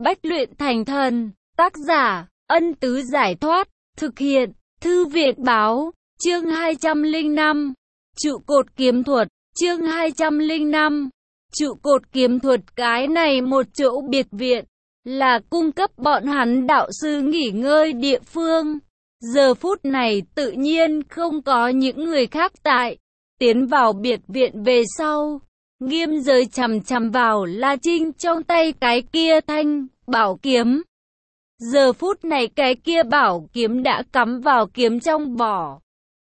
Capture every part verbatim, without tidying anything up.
Bách luyện thành thần, tác giả, Ân Tứ Giải Thoát, thực hiện, Thư viện Báo, chương hai trăm lẻ năm, trụ cột kiếm thuật, chương hai trăm lẻ năm, trụ cột kiếm thuật. Cái này một chỗ biệt viện, là cung cấp bọn hắn đạo sư nghỉ ngơi địa phương. Giờ phút này tự nhiên không có những người khác tại. Tiến vào biệt viện về sau, Nghiêm Giới chằm chằm vào La Trinh trong tay cái kia thanh bảo kiếm. Giờ phút này cái kia bảo kiếm đã cắm vào kiếm trong vỏ.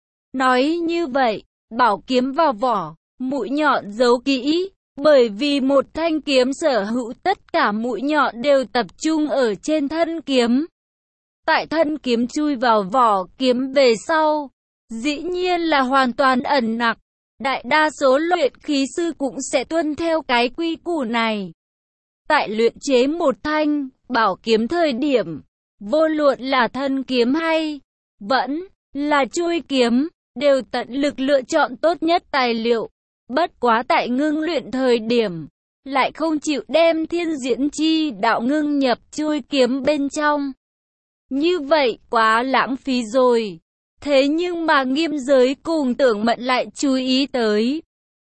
Nói như vậy, bảo kiếm vào vỏ, mũi nhọn giấu kỹ, bởi vì một thanh kiếm sở hữu tất cả mũi nhọn đều tập trung ở trên thân kiếm. Tại thân kiếm chui vào vỏ kiếm về sau, dĩ nhiên là hoàn toàn ẩn nặc. Đại đa số luyện khí sư cũng sẽ tuân theo cái quy củ này. Tại luyện chế một thanh bảo kiếm thời điểm, vô luận là thân kiếm hay vẫn là chuôi kiếm, đều tận lực lựa chọn tốt nhất tài liệu. Bất quá tại ngưng luyện thời điểm, lại không chịu đem thiên diễn chi đạo ngưng nhập chuôi kiếm bên trong. Như vậy quá lãng phí rồi. Thế nhưng mà Nghiêm Giới cùng Tưởng Mận lại chú ý tới.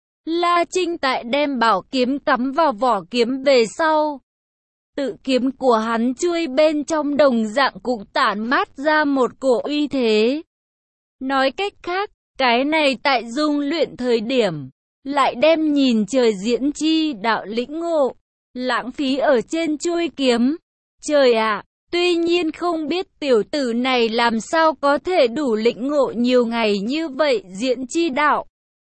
La Trinh tại đem bảo kiếm cắm vào vỏ kiếm về sau, tự kiếm của hắn chuôi bên trong đồng dạng cũng tản mát ra một cổ uy thế. Nói cách khác, cái này tại dung luyện thời điểm, lại đem nhìn trời diễn chi đạo lĩnh ngộ, lãng phí ở trên chuôi kiếm. Trời ạ! Tuy nhiên không biết tiểu tử này làm sao có thể đủ lĩnh ngộ nhiều ngày như vậy diễn chi đạo.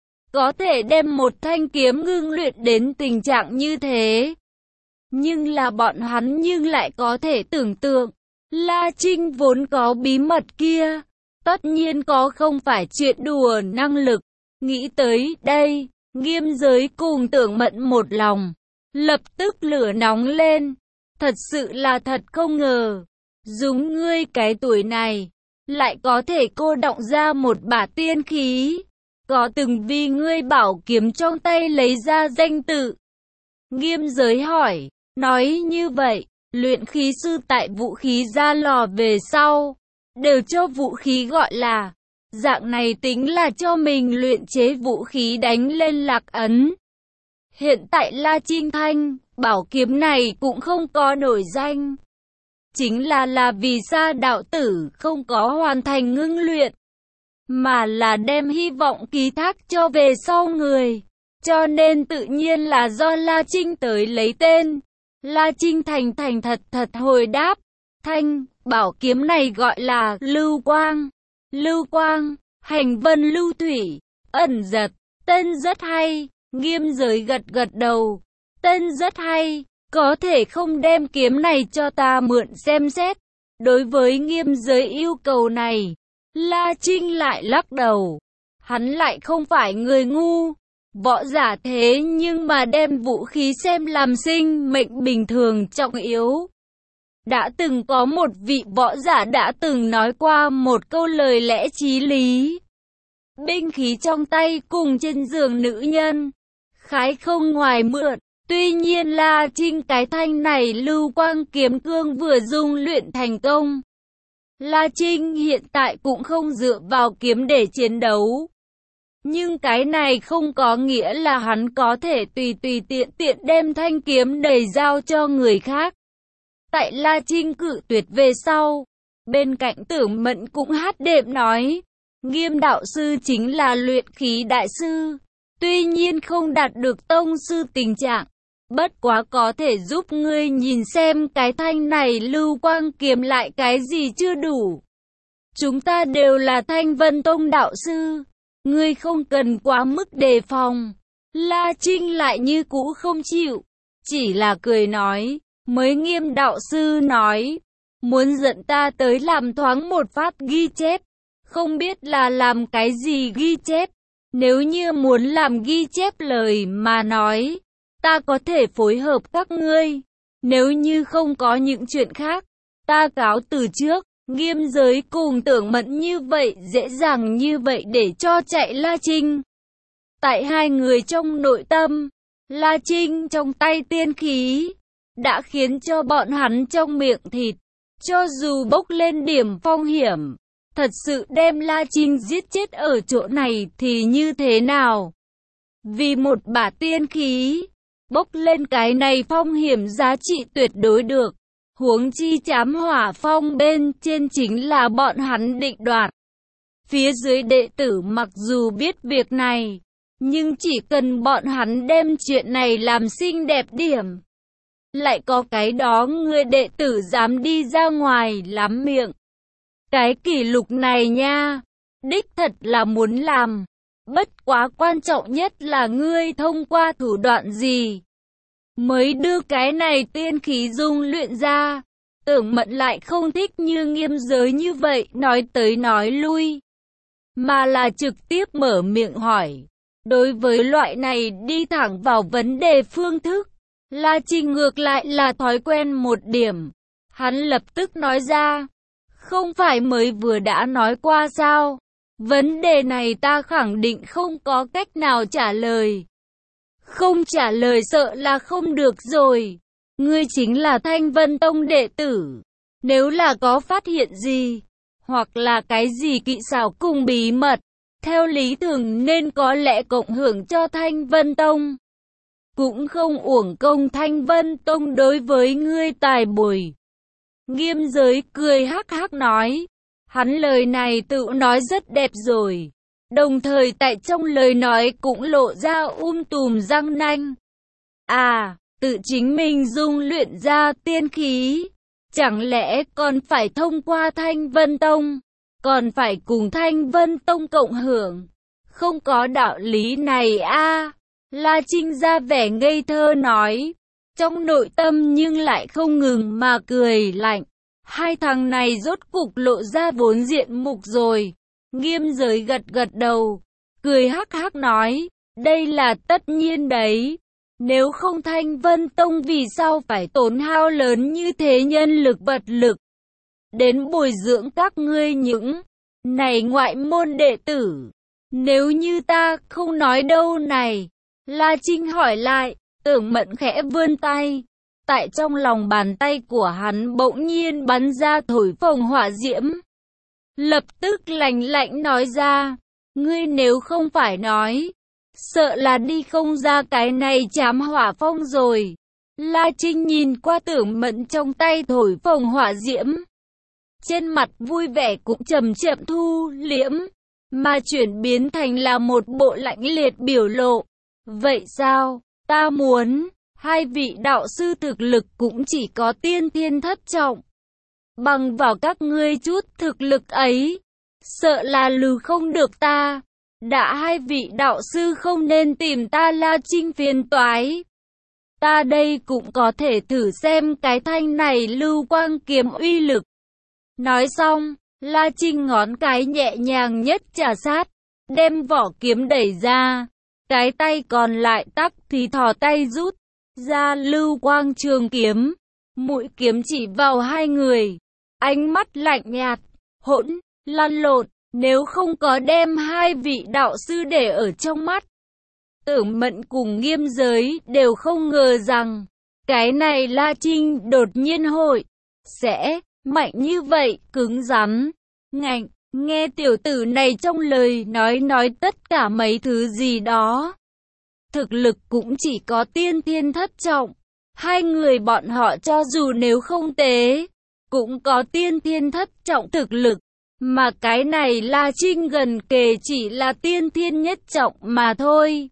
Có thể đem một thanh kiếm ngưng luyện đến tình trạng như thế. Nhưng là bọn hắn nhưng lại có thể tưởng tượng, La Trinh vốn có bí mật kia, tất nhiên có không phải chuyện đùa năng lực. Nghĩ tới đây, Nghiêm Giới cùng Tưởng Mận một lòng, lập tức lửa nóng lên. Thật sự là thật không ngờ, dùng ngươi cái tuổi này, lại có thể cô động ra một bả tiên khí, có từng vì ngươi bảo kiếm trong tay lấy ra danh tự. Nghiêm Giới hỏi, nói như vậy, luyện khí sư tại vũ khí ra lò về sau, đều cho vũ khí gọi là, dạng này tính là cho mình luyện chế vũ khí đánh lên lạc ấn. Hiện tại La Trinh thanh bảo kiếm này cũng không có nổi danh. Chính là là vì Sa đạo tử không có hoàn thành ngưng luyện, mà là đem hy vọng ký thác cho về sau người. Cho nên tự nhiên là do La Trinh tới lấy tên. La Trinh thành thành thật thật hồi đáp, thanh bảo kiếm này gọi là Lưu Quang. Lưu Quang, hành vân lưu thủy, ẩn giật, tên rất hay. Nghiêm Giới gật gật đầu. Tên rất hay, có thể không đem kiếm này cho ta mượn xem xét. Đối với Nghiêm Giới yêu cầu này, La Trinh lại lắc đầu. Hắn lại không phải người ngu, võ giả thế nhưng mà đem vũ khí xem làm sinh mệnh bình thường trọng yếu. Đã từng có một vị võ giả đã từng nói qua một câu lời lẽ chí lý. Binh khí trong tay cùng trên giường nữ nhân, khái không ngoài mượn. Tuy nhiên La Trinh cái thanh này Lưu Quang kiếm cương vừa dung luyện thành công. La Trinh hiện tại cũng không dựa vào kiếm để chiến đấu. Nhưng cái này không có nghĩa là hắn có thể tùy tùy tiện tiện đem thanh kiếm đầy giao cho người khác. Tại La Trinh cự tuyệt về sau, bên cạnh Tưởng Mận cũng hát đệm nói, Nghiêm đạo sư chính là luyện khí đại sư. Tuy nhiên không đạt được tông sư tình trạng, bất quá có thể giúp ngươi nhìn xem cái thanh này Lưu Quang kiếm lại cái gì chưa đủ. Chúng ta đều là Thanh Vân Tông đạo sư, ngươi không cần quá mức đề phòng. La Trinh lại như cũ không chịu, chỉ là cười nói, mới Nghiêm đạo sư nói, muốn dẫn ta tới làm thoáng một phát ghi chép, không biết là làm cái gì ghi chép. Nếu như muốn làm ghi chép lời mà nói, ta có thể phối hợp các ngươi. Nếu như không có những chuyện khác, ta cáo từ trước. Nghiêm Giới cùng Tưởng Mận như vậy dễ dàng như vậy để cho chạy La Trinh. Tại hai người trong nội tâm, La Trinh trong tay tiên khí, đã khiến cho bọn hắn trong miệng thịt. Cho dù bốc lên điểm phong hiểm, thật sự đem La Trinh giết chết ở chỗ này thì như thế nào? Vì một bả tiên khí, bốc lên cái này phong hiểm giá trị tuyệt đối được. Huống chi chám hỏa phong bên trên chính là bọn hắn định đoạt. Phía dưới đệ tử mặc dù biết việc này, nhưng chỉ cần bọn hắn đem chuyện này làm xinh đẹp điểm. Lại có cái đó người đệ tử dám đi ra ngoài lắm miệng. Cái kỷ lục này nha, đích thật là muốn làm. Bất quá quan trọng nhất là ngươi thông qua thủ đoạn gì mới đưa cái này tiên khí dung luyện ra. Tưởng Mận lại không thích như Nghiêm Giới như vậy nói tới nói lui, mà là trực tiếp mở miệng hỏi. Đối với loại này đi thẳng vào vấn đề phương thức, La Trinh ngược lại là thói quen một điểm. Hắn lập tức nói ra, không phải mới vừa đã nói qua sao? Vấn đề này ta khẳng định không có cách nào trả lời. Không trả lời sợ là không được rồi. Ngươi chính là Thanh Vân Tông đệ tử. Nếu là có phát hiện gì, hoặc là cái gì kỹ xảo cùng bí mật, theo lý thường nên có lẽ cộng hưởng cho Thanh Vân Tông. Cũng không uổng công Thanh Vân Tông đối với ngươi tài bồi. Nghiêm Giới cười hắc hắc nói. Hắn lời này tự nói rất đẹp rồi. Đồng thời tại trong lời nói cũng lộ ra um tùm răng nanh. À, tự chính mình dung luyện ra tiên khí. Chẳng lẽ còn phải thông qua Thanh Vân Tông? Còn phải cùng Thanh Vân Tông cộng hưởng? Không có đạo lý này a. À, La Trinh ra vẻ ngây thơ nói. Trong nội tâm nhưng lại không ngừng mà cười lạnh. Hai thằng này rốt cục lộ ra vốn diện mục rồi. Nghiêm Giới gật gật đầu, cười hắc hắc nói, đây là tất nhiên đấy. Nếu không Thanh Vân Tông vì sao phải tốn hao lớn như thế nhân lực vật lực đến bồi dưỡng các ngươi những này ngoại môn đệ tử? Nếu như ta không nói đâu này. La Trinh hỏi lại. Tưởng Mận khẽ vươn tay. Tại trong lòng bàn tay của hắn bỗng nhiên bắn ra thổi phồng hỏa diễm. Lập tức lạnh lạnh nói ra, ngươi nếu không phải nói, sợ là đi không ra cái này chám hỏa phong rồi. La Trinh nhìn qua Tưởng Mận trong tay thổi phồng hỏa diễm. Trên mặt vui vẻ cũng chậm chậm thu liễm, mà chuyển biến thành là một bộ lạnh liệt biểu lộ. Vậy sao, ta muốn... Hai vị đạo sư thực lực cũng chỉ có tiên thiên thất trọng. Bằng vào các ngươi chút thực lực ấy, sợ là lừ không được ta. Đã hai vị đạo sư không nên tìm ta La Trinh phiền toái. Ta đây cũng có thể thử xem cái thanh này lưu quang kiếm uy lực. Nói xong, La Trinh ngón cái nhẹ nhàng nhất chà sát, đem vỏ kiếm đẩy ra. Cái tay còn lại tắc thì thò tay rút ra lưu quang trường kiếm, mũi kiếm chỉ vào hai người, ánh mắt lạnh nhạt, hỗn, lăn lộn, nếu không có đem hai vị đạo sư để ở trong mắt. Tưởng Mận cùng Nghiêm Giới đều không ngờ rằng, cái này La Trinh đột nhiên hội, sẽ, mạnh như vậy, cứng rắn, ngạnh, nghe tiểu tử này trong lời nói nói tất cả mấy thứ gì đó. Thực lực cũng chỉ có tiên thiên thất trọng. Hai người bọn họ cho dù nếu không tế, cũng có tiên thiên thất trọng thực lực. Mà cái này La Trinh gần kề chỉ là tiên thiên nhất trọng mà thôi.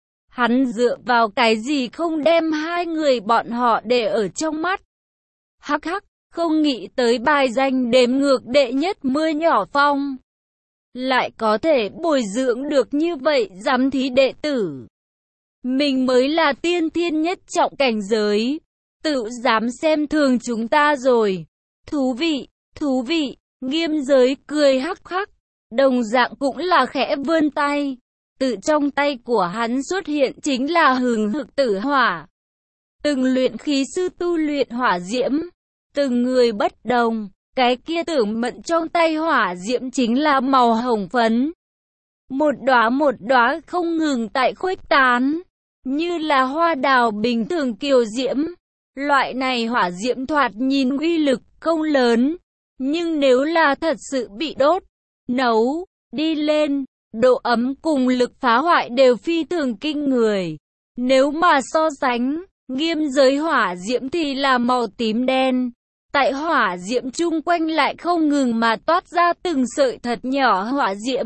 Hắn dựa vào cái gì không đem hai người bọn họ để ở trong mắt. Hắc hắc, không nghĩ tới bài danh đếm ngược đệ nhất mưa nhỏ phong. Lại có thể bồi dưỡng được như vậy giám thí đệ tử. Mình mới là tiên thiên nhất trọng cảnh giới, tự dám xem thường chúng ta rồi. Thú vị, thú vị, Nghiêm Giới cười hắc hắc, đồng dạng cũng là khẽ vươn tay. Tự trong tay của hắn xuất hiện chính là hừng hực tử hỏa. Từng luyện khí sư tu luyện hỏa diễm, từng người bất đồng, cái kia Tưởng Mận trong tay hỏa diễm chính là màu hồng phấn. Một đóa một đóa không ngừng tại khuếch tán. Như là hoa đào bình thường kiều diễm, Loại này hỏa diễm thoạt nhìn uy lực không lớn, nhưng nếu là thật sự bị đốt, nấu, đi lên, độ ấm cùng lực phá hoại đều phi thường kinh người. Nếu mà so sánh, nghiêm giới hỏa diễm thì là màu tím đen. Tại hỏa diễm chung quanh lại không ngừng mà toát ra từng sợi thật nhỏ hỏa diễm.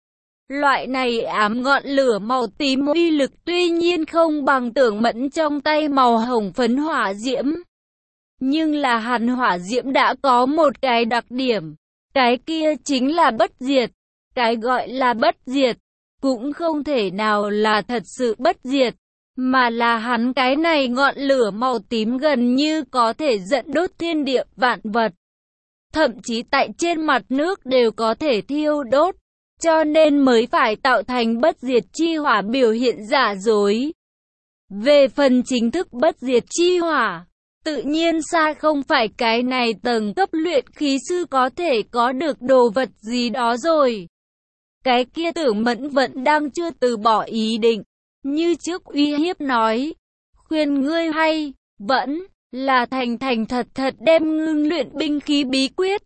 Loại này ám ngọn lửa màu tím uy lực tuy nhiên không bằng Tưởng Mẫn trong tay màu hồng phấn hỏa diễm. Nhưng là hắn hỏa diễm đã có một cái đặc điểm. Cái kia chính là bất diệt. Cái gọi là bất diệt, cũng không thể nào là thật sự bất diệt. Mà là hắn cái này ngọn lửa màu tím gần như có thể dẫn đốt thiên địa vạn vật. Thậm chí tại trên mặt nước đều có thể thiêu đốt. Cho nên mới phải tạo thành bất diệt chi hỏa biểu hiện giả dối. Về phần chính thức bất diệt chi hỏa, tự nhiên xa không phải cái này tầng cấp luyện khí sư có thể có được đồ vật gì đó rồi. Cái kia Tưởng Mẫn vẫn đang chưa từ bỏ ý định. Như trước uy hiếp nói, khuyên ngươi hay, vẫn là thành thành thật thật đem ngưng luyện binh khí bí quyết.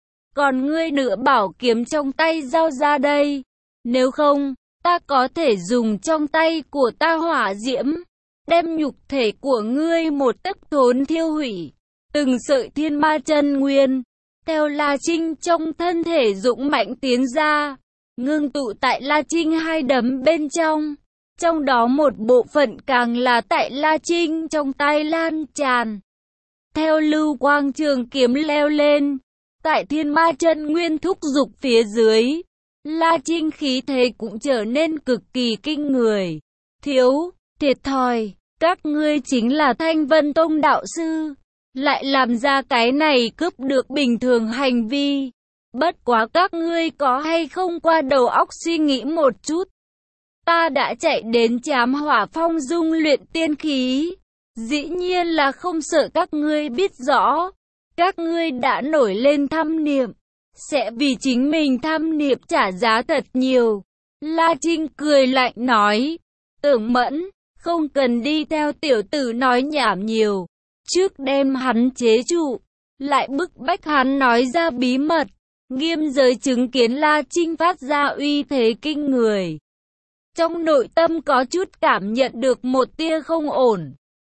Còn ngươi nửa bảo kiếm trong tay giao ra đây. Nếu không, ta có thể dùng trong tay của ta hỏa diễm, đem nhục thể của ngươi một tấc thốn thiêu hủy. Từng sợi thiên ma chân nguyên, theo La Trinh trong thân thể dũng mạnh tiến ra, ngưng tụ tại La Trinh hai đấm bên trong. Trong đó một bộ phận càng là tại La Trinh trong tay lan tràn. Theo lưu quang trường kiếm leo lên, tại thiên ma chân nguyên thúc dục phía dưới, La Trinh khí thế cũng trở nên cực kỳ kinh người. Thiếu, thiệt thòi, các ngươi chính là Thanh Vân Tông đạo sư, lại làm ra cái này cướp được bình thường hành vi. Bất quá các ngươi có hay không qua đầu óc suy nghĩ một chút. Ta đã chạy đến Trám Hỏa Phong dung luyện tiên khí. Dĩ nhiên là không sợ các ngươi biết rõ. Các ngươi đã nổi lên tham niệm, sẽ vì chính mình tham niệm trả giá thật nhiều. La Trinh cười lạnh nói, Tưởng Mẫn, không cần đi theo tiểu tử nói nhảm nhiều. Trước đem hắn chế trụ, lại bức bách hắn nói ra bí mật. Nghiêm giới chứng kiến La Trinh phát ra uy thế kinh người. Trong nội tâm có chút cảm nhận được một tia không ổn.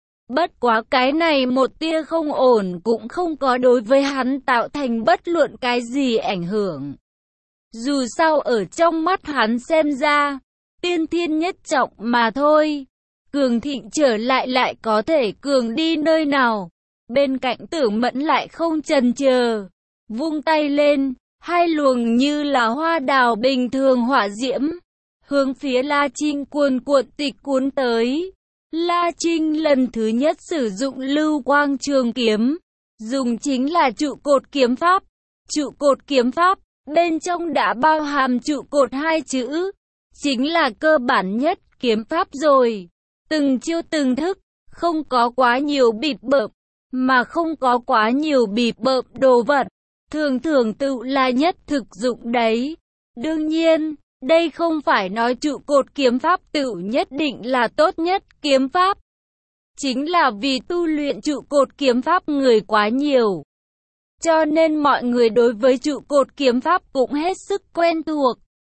Bất quá cái này một tia không ổn cũng không có đối với hắn tạo thành bất luận cái gì ảnh hưởng. Dù sao ở trong mắt hắn xem ra, tiên thiên nhất trọng mà thôi. Cường thịnh trở lại lại có thể cường đi nơi nào. Bên cạnh Tưởng Mẫn lại không chần chờ, vung tay lên, hai luồng như là hoa đào bình thường hỏa diễm, hướng phía La Trinh cuồn cuộn tịch cuốn tới. La Trinh lần thứ nhất sử dụng lưu quang trường kiếm, dùng chính là trụ cột kiếm pháp. Trụ cột kiếm pháp, bên trong đã bao hàm trụ cột hai chữ, chính là cơ bản nhất kiếm pháp rồi. Từng chiêu từng thức, không có quá nhiều bịp bợm, mà không có quá nhiều bịp bợm đồ vật, thường thường tự là nhất thực dụng đấy. Đương nhiên, đây không phải nói trụ cột kiếm pháp tự nhất định là tốt nhất kiếm pháp. Chính là vì tu luyện trụ cột kiếm pháp người quá nhiều. Cho nên mọi người đối với trụ cột kiếm pháp cũng hết sức quen thuộc.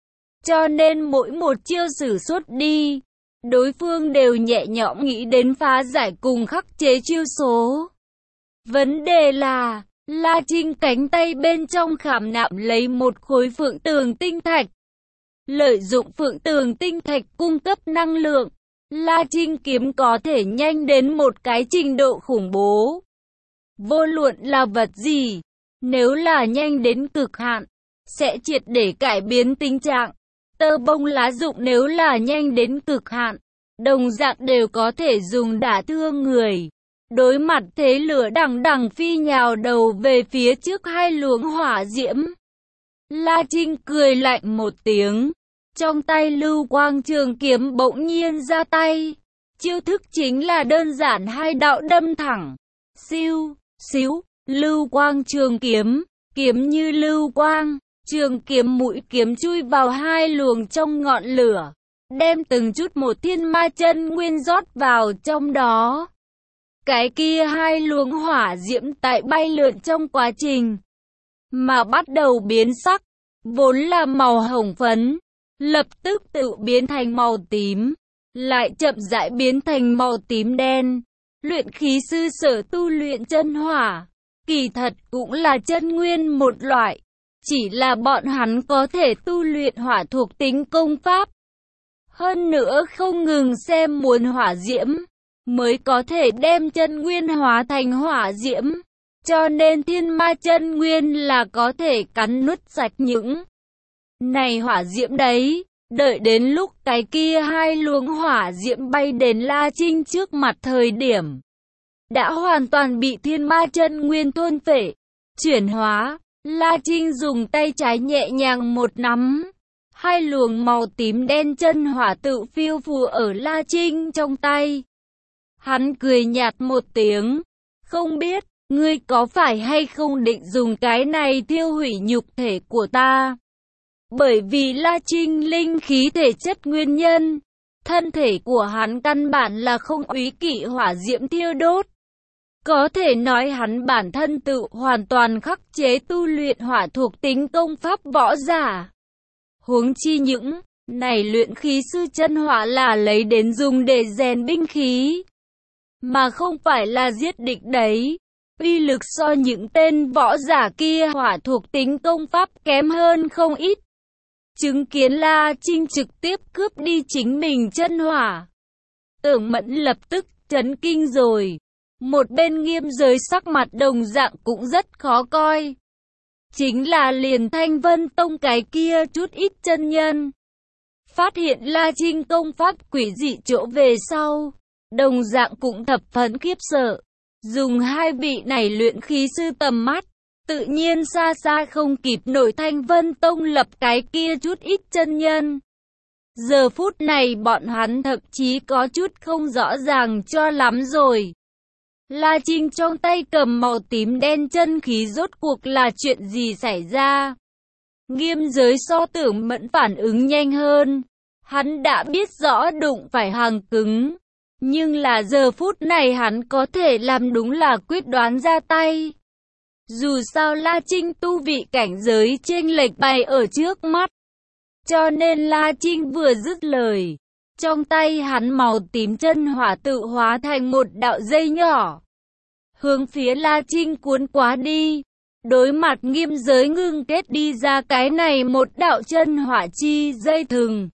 Cho nên mỗi một chiêu sử xuất đi, đối phương đều nhẹ nhõm nghĩ đến phá giải cùng khắc chế chiêu số. Vấn đề là, La Trinh cánh tay bên trong khảm nạm lấy một khối phượng tường tinh thạch. Lợi dụng phượng tường tinh thạch cung cấp năng lượng, La Trinh kiếm có thể nhanh đến một cái trình độ khủng bố. Vô luận là vật gì, nếu là nhanh đến cực hạn, sẽ triệt để cải biến tình trạng. Tơ bông lá rụng nếu là nhanh đến cực hạn, đồng dạng đều có thể dùng đả thương người. Đối mặt thế lửa đằng đằng phi nhào đầu về phía trước hai luồng hỏa diễm, La Trinh cười lạnh một tiếng, trong tay lưu quang trường kiếm bỗng nhiên ra tay. Chiêu thức chính là đơn giản hai đạo đâm thẳng. Siêu, xíu, lưu quang trường kiếm, kiếm như lưu quang, trường kiếm mũi kiếm chui vào hai luồng trong ngọn lửa, đem từng chút một thiên ma chân nguyên rót vào trong đó. cái kia hai luồng hỏa diễm tại bay lượn trong quá trình mà bắt đầu biến sắc, vốn là màu hồng phấn, lập tức tự biến thành màu tím, lại chậm rãi biến thành màu tím đen. Luyện khí sư sở tu luyện chân hỏa, kỳ thật cũng là chân nguyên một loại, chỉ là bọn hắn có thể tu luyện hỏa thuộc tính công pháp. Hơn nữa không ngừng xem muốn hỏa diễm, mới có thể đem chân nguyên hóa thành hỏa diễm. Cho nên thiên ma chân nguyên là có thể cắn nuốt sạch những này hỏa diễm đấy. Đợi đến lúc cái kia hai luồng hỏa diễm bay đến La Trinh trước mặt thời điểm, đã hoàn toàn bị thiên ma chân nguyên thôn phệ, chuyển hóa. La Trinh dùng tay trái nhẹ nhàng một nắm, hai luồng màu tím đen chân hỏa tự phiêu phù ở La Trinh trong tay. Hắn cười nhạt một tiếng, không biết, ngươi có phải hay không định dùng cái này thiêu hủy nhục thể của ta? Bởi vì La Trinh linh khí thể chất nguyên nhân, thân thể của hắn căn bản là không úy kỵ hỏa diễm thiêu đốt. Có thể nói hắn bản thân tự hoàn toàn khắc chế tu luyện hỏa thuộc tính công pháp võ giả. Huống chi những này luyện khí sư chân hỏa là lấy đến dùng để rèn binh khí, mà không phải là giết địch đấy. Uy lực so những tên võ giả kia hỏa thuộc tính công pháp kém hơn không ít. Chứng kiến La Trinh trực tiếp cướp đi chính mình chân hỏa, Tưởng Mẫn lập tức chấn kinh rồi. Một bên Nghiêm Giới sắc mặt đồng dạng cũng rất khó coi. Chính là liền Thanh Vân Tông cái kia chút ít chân nhân. Phát hiện La Trinh công pháp quỷ dị chỗ về sau, đồng dạng cũng thập phần khiếp sợ. Dùng hai vị này luyện khí sư tầm mắt, tự nhiên xa xa không kịp nổi Thanh Vân Tông lập cái kia chút ít chân nhân. Giờ phút này bọn hắn thậm chí có chút không rõ ràng cho lắm rồi. La Trinh trong tay cầm màu tím đen chân khí rốt cuộc là chuyện gì xảy ra? Nghiêm Giới so Tưởng Mẫn phản ứng nhanh hơn. Hắn đã biết rõ đụng phải hàng cứng. Nhưng là giờ phút này hắn có thể làm đúng là quyết đoán ra tay. Dù sao La Trinh tu vị cảnh giới chênh lệch bày ở trước mắt. Cho nên La Trinh vừa dứt lời, trong tay hắn màu tím chân hỏa tự hóa thành một đạo dây nhỏ, hướng phía La Trinh cuốn quá đi. Đối mặt Nghiêm Giới ngưng kết đi ra cái này một đạo chân hỏa chi dây thừng,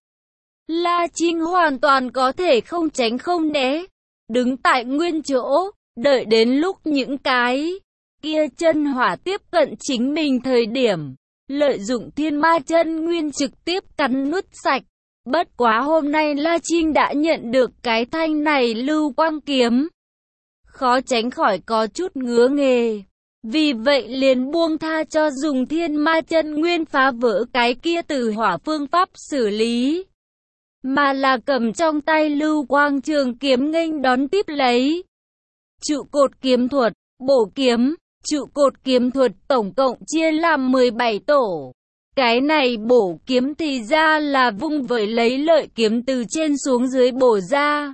La Trinh hoàn toàn có thể không tránh không né, đứng tại nguyên chỗ, đợi đến lúc những cái kia chân hỏa tiếp cận chính mình thời điểm, lợi dụng thiên ma chân nguyên trực tiếp cắn nuốt sạch. Bất quá hôm nay La Trinh đã nhận được cái thanh này lưu quang kiếm, khó tránh khỏi có chút ngứa nghề. Vì vậy liền buông tha cho dùng thiên ma chân nguyên phá vỡ cái kia từ hỏa phương pháp xử lý, mà là cầm trong tay lưu quang trường kiếm nghênh đón tiếp lấy. Trụ cột kiếm thuật, bổ kiếm. Trụ cột kiếm thuật tổng cộng chia làm mười bảy tổ. Cái này bổ kiếm thì ra là vung vẩy lấy lợi kiếm từ trên xuống dưới bổ ra.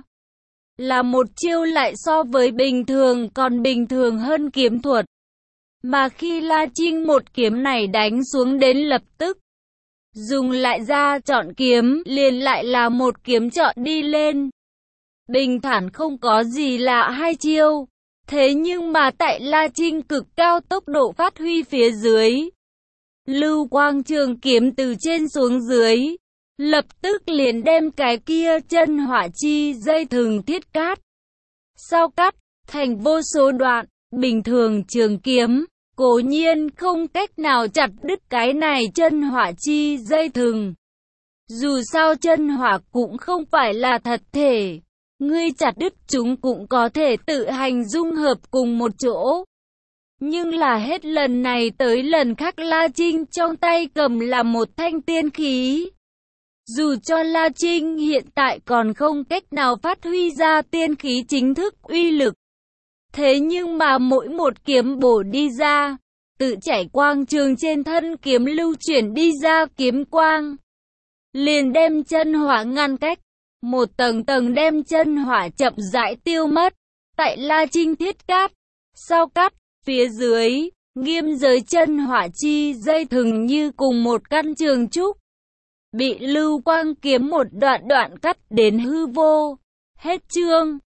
Là một chiêu lại so với bình thường còn bình thường hơn kiếm thuật. Mà khi La Trinh một kiếm này đánh xuống đến lập tức, dùng lại ra chọn kiếm liền lại là một kiếm chọn đi lên. Bình thản không có gì lạ hai chiêu. Thế nhưng mà tại La Trinh cực cao tốc độ phát huy phía dưới, lưu quang trường kiếm từ trên xuống dưới, lập tức liền đem cái kia chân hỏa chi dây thừng thiết cát. Sau cắt, thành vô số đoạn, bình thường trường kiếm, cố nhiên không cách nào chặt đứt cái này chân hỏa chi dây thừng. Dù sao chân hỏa cũng không phải là thật thể. Ngươi chặt đứt chúng cũng có thể tự hành dung hợp cùng một chỗ. Nhưng là hết lần này tới lần khác La Trinh trong tay cầm là một thanh tiên khí. Dù cho La Trinh hiện tại còn không cách nào phát huy ra tiên khí chính thức uy lực, thế nhưng mà mỗi một kiếm bổ đi ra, tự chảy quang trường trên thân kiếm lưu chuyển đi ra kiếm quang, liền đem chân hỏa ngăn cách. Một tầng tầng đem chân hỏa chậm rãi tiêu mất. tại La Trinh thiết cát. Sau cắt, phía dưới, nghiêm giới chân hỏa chi dây thừng như cùng một căn trường trúc. Bị lưu quang kiếm một đoạn đoạn cắt đến hư vô. Hết chương.